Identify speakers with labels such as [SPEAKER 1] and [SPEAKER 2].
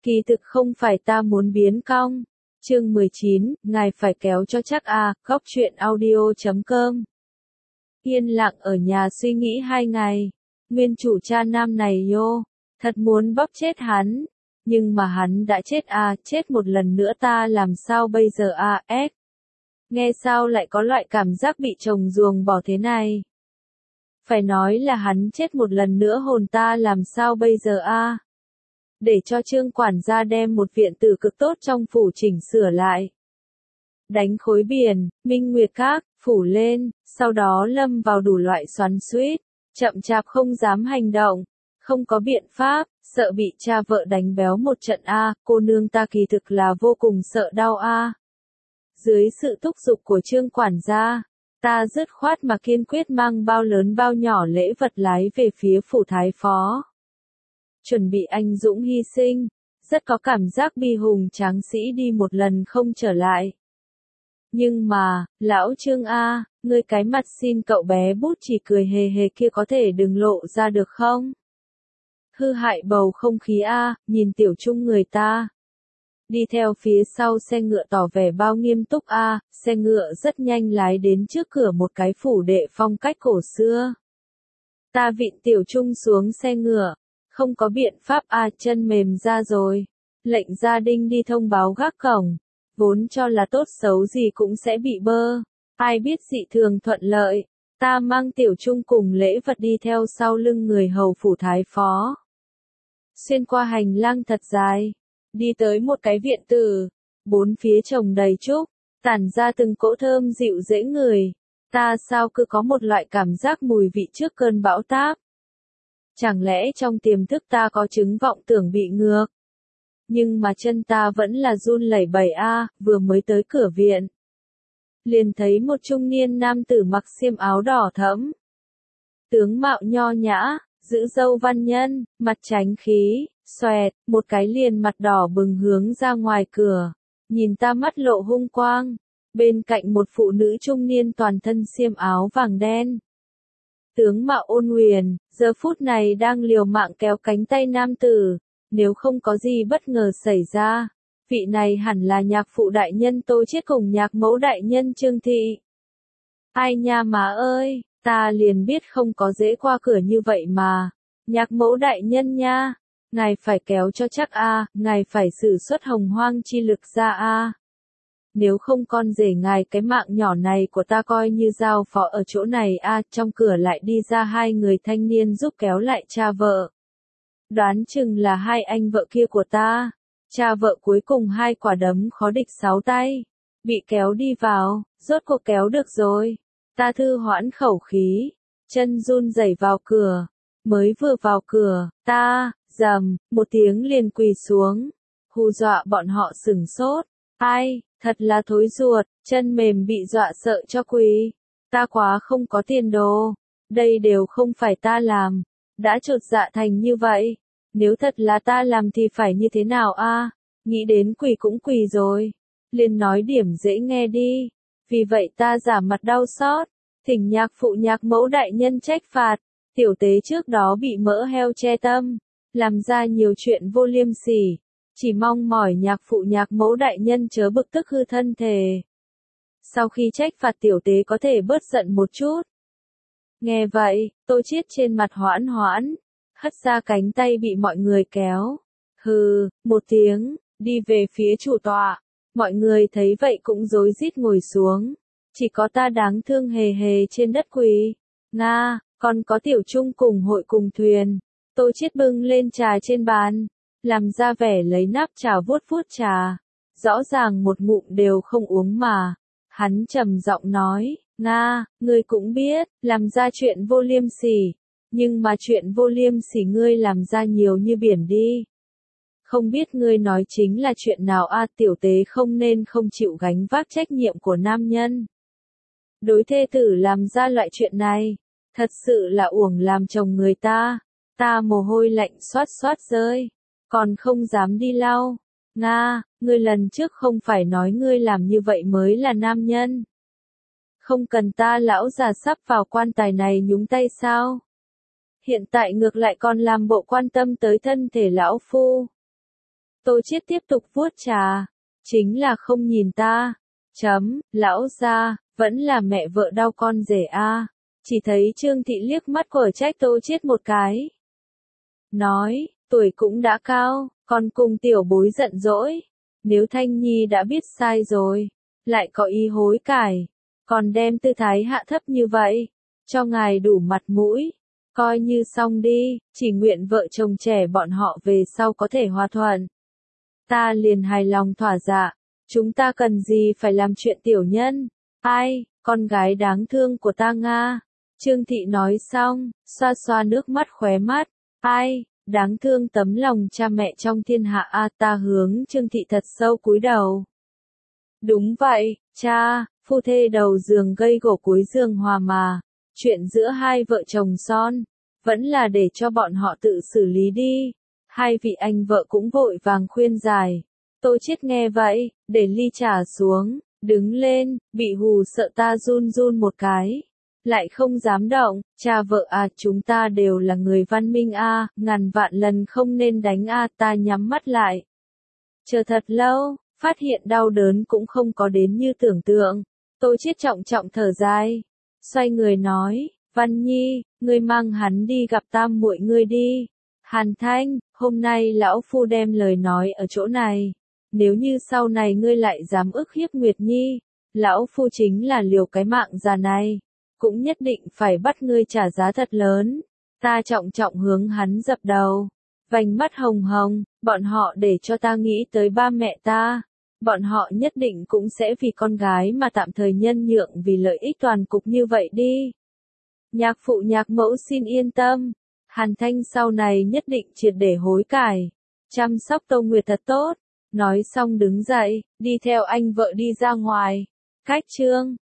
[SPEAKER 1] Kỳ thực không phải ta muốn biến cong. Chương 19, ngài phải kéo cho chắc à, góc truyện audio.com. Yên lặng ở nhà suy nghĩ 2 ngày. Nguyên chủ cha nam này yo, thật muốn bóp chết hắn. Nhưng mà hắn đã chết à, chết một lần nữa ta làm sao bây giờ à, Nghe sao lại có loại cảm giác bị chồng ruồng bỏ thế này. Phải nói là hắn chết một lần nữa hồn ta làm sao bây giờ à. Để cho Trương quản gia đem một viện tử cực tốt trong phủ chỉnh sửa lại. Đánh khối biển, minh nguyệt các, phủ lên, sau đó lâm vào đủ loại xoắn xuýt, chậm chạp không dám hành động, không có biện pháp, sợ bị cha vợ đánh béo một trận a, cô nương ta kỳ thực là vô cùng sợ đau a. Dưới sự thúc giục của Trương quản gia, ta dứt khoát mà kiên quyết mang bao lớn bao nhỏ lễ vật lái về phía phủ thái phó. Chuẩn bị anh dũng hy sinh, rất có cảm giác bi hùng tráng sĩ đi một lần không trở lại. Nhưng mà, lão Trương a, ngươi cái mặt xin cậu bé bút chỉ cười hề hề kia có thể đừng lộ ra được không? Hư hại bầu không khí a, nhìn tiểu trung người ta. Đi theo phía sau xe ngựa tỏ vẻ bao nghiêm túc a, xe ngựa rất nhanh lái đến trước cửa một cái phủ đệ phong cách cổ xưa. Ta vịn tiểu trung xuống xe ngựa. Không có biện pháp à, chân mềm ra rồi. Lệnh gia đình đi thông báo gác cổng. Vốn cho là tốt xấu gì cũng sẽ bị bơ. Ai biết dị thường thuận lợi. Ta mang tiểu trung cùng lễ vật đi theo sau lưng người hầu phủ thái phó. Xuyên qua hành lang thật dài. Đi tới một cái viện tử. 4 phía trồng đầy trúc. Tản ra từng cỗ thơm dịu dễ người. Ta sao cứ có một loại cảm giác mùi vị trước cơn bão táp. Chẳng lẽ trong tiềm thức ta có chứng vọng tưởng bị ngược? Nhưng mà chân ta vẫn là run lẩy bẩy a, vừa mới tới cửa viện. Liền thấy một trung niên nam tử mặc xiêm áo đỏ thẫm. Tướng mạo nho nhã, giữ râu văn nhân, mặt chánh khí, xoẹt, một cái liền mặt đỏ bừng hướng ra ngoài cửa. Nhìn ta mắt lộ hung quang. Bên cạnh một phụ nữ trung niên toàn thân xiêm áo vàng đen. Tướng mạo ôn huyền, giờ phút này đang liều mạng kéo cánh tay nam tử, nếu không có gì bất ngờ xảy ra, vị này hẳn là nhạc phụ đại nhân Tô Chiết cùng nhạc mẫu đại nhân Trương Thị. Ai nha má ơi, ta liền biết không có dễ qua cửa như vậy mà, nhạc mẫu đại nhân nha, ngài phải kéo cho chắc a, ngài phải sử xuất hồng hoang chi lực ra a. Nếu không con rể ngài cái mạng nhỏ này của ta coi như giao phó ở chỗ này a, trong cửa lại đi ra 2 người thanh niên giúp kéo lại cha vợ. Đoán chừng là 2 anh vợ kia của ta. Cha vợ cuối cùng 2 quả đấm khó địch 6 tay. Bị kéo đi vào, rốt cuộc kéo được rồi. Ta thư hoãn khẩu khí, chân run rẩy vào cửa. Mới vừa vào cửa, ta, rầm, một tiếng liền quỳ xuống. Hù dọa bọn họ sửng sốt. Ai? Thật là thối ruột, chân mềm bị dọa sợ cho quỳ. Ta quá không có tiền đồ. Đây đều không phải ta làm. Đã chột dạ thành như vậy. Nếu thật là ta làm thì phải như thế nào a? Nghĩ đến quỳ cũng quỳ rồi. Liền nói điểm dễ nghe đi. Vì vậy ta giả mặt đau xót. Thỉnh nhạc phụ nhạc mẫu đại nhân trách phạt. Tiểu tế trước đó bị mỡ heo che tâm. Làm ra nhiều chuyện vô liêm sỉ. Chỉ mong mỏi nhạc phụ nhạc mẫu đại nhân chớ bực tức hư thân thể. Sau khi trách phạt tiểu tế có thể bớt giận một chút. Nghe vậy, Tô Chiết trên mặt hoãn hoãn, hất ra cánh tay bị mọi người kéo. Hừ, một tiếng, đi về phía chủ tọa. Mọi người thấy vậy cũng rối rít ngồi xuống. Chỉ có ta đáng thương hề hề trên đất quỳ. Nga, còn có tiểu trung cùng hội cùng thuyền. Tô Chiết bưng lên trà trên bàn. Làm ra vẻ lấy nắp trà vuốt vuốt trà. Rõ ràng một ngụm đều không uống mà. Hắn trầm giọng nói, Nga, ngươi cũng biết, làm ra chuyện vô liêm sỉ. Nhưng mà chuyện vô liêm sỉ ngươi làm ra nhiều như biển đi. Không biết ngươi nói chính là chuyện nào a, tiểu tế không nên không chịu gánh vác trách nhiệm của nam nhân. Đối thê tử làm ra loại chuyện này. Thật sự là uổng làm chồng người ta. Ta mồ hôi lạnh xoát xoát rơi. Còn không dám đi lau. Nga, ngươi lần trước không phải nói ngươi làm như vậy mới là nam nhân. Không cần ta lão già sắp vào quan tài này nhúng tay sao? Hiện tại ngược lại còn làm bộ quan tâm tới thân thể lão phu. Tô Chiết tiếp tục vuốt trà. Chính là không nhìn ta. Lão gia, vẫn là mẹ vợ đau con rể a. Chỉ thấy Trương Thị liếc mắt quở trách Tô Chiết một cái. Nói, tuổi cũng đã cao, còn cùng tiểu bối giận dỗi. Nếu Thanh Nhi đã biết sai rồi, lại có ý hối cải, còn đem tư thái hạ thấp như vậy, cho ngài đủ mặt mũi, coi như xong đi, chỉ nguyện vợ chồng trẻ bọn họ về sau có thể hòa thuận. Ta liền hài lòng thỏa dạ, chúng ta cần gì phải làm chuyện tiểu nhân, ai, con gái đáng thương của ta Nga. Trương Thị nói xong, xoa xoa nước mắt khóe mắt, ai, đáng thương tấm lòng cha mẹ trong thiên hạ a. Ta hướng Trương Thị thật sâu cúi đầu. Đúng vậy, cha, phu thê đầu giường gây gổ cuối giường hòa mà, chuyện giữa hai vợ chồng son, vẫn là để cho bọn họ tự xử lý đi. Hai vị anh vợ cũng vội vàng khuyên giải. Tô Chiết nghe vậy, để ly trà xuống, đứng lên, bị hù sợ ta run run một cái. Lại không dám động, cha vợ à, chúng ta đều là người văn minh a, ngàn vạn lần không nên đánh a. Ta nhắm mắt lại. Chờ thật lâu, phát hiện đau đớn cũng không có đến như tưởng tượng. Tô Chiết trọng trọng thở dài, xoay người nói, Văn Nhi, ngươi mang hắn đi gặp tam muội ngươi đi. Hàn Thanh, hôm nay lão phu đem lời nói ở chỗ này. Nếu như sau này ngươi lại dám ức hiếp Nguyệt Nhi, lão phu chính là liều cái mạng già này, cũng nhất định phải bắt ngươi trả giá thật lớn. Ta trọng trọng hướng hắn dập đầu, vành mắt hồng hồng, bọn họ để cho ta nghĩ tới ba mẹ ta. Bọn họ nhất định cũng sẽ vì con gái mà tạm thời nhân nhượng vì lợi ích toàn cục như vậy đi. Nhạc phụ nhạc mẫu xin yên tâm. Hàn Thanh sau này nhất định triệt để hối cải, chăm sóc Tô Nguyệt thật tốt. Nói xong đứng dậy, đi theo anh vợ đi ra ngoài. Cách chương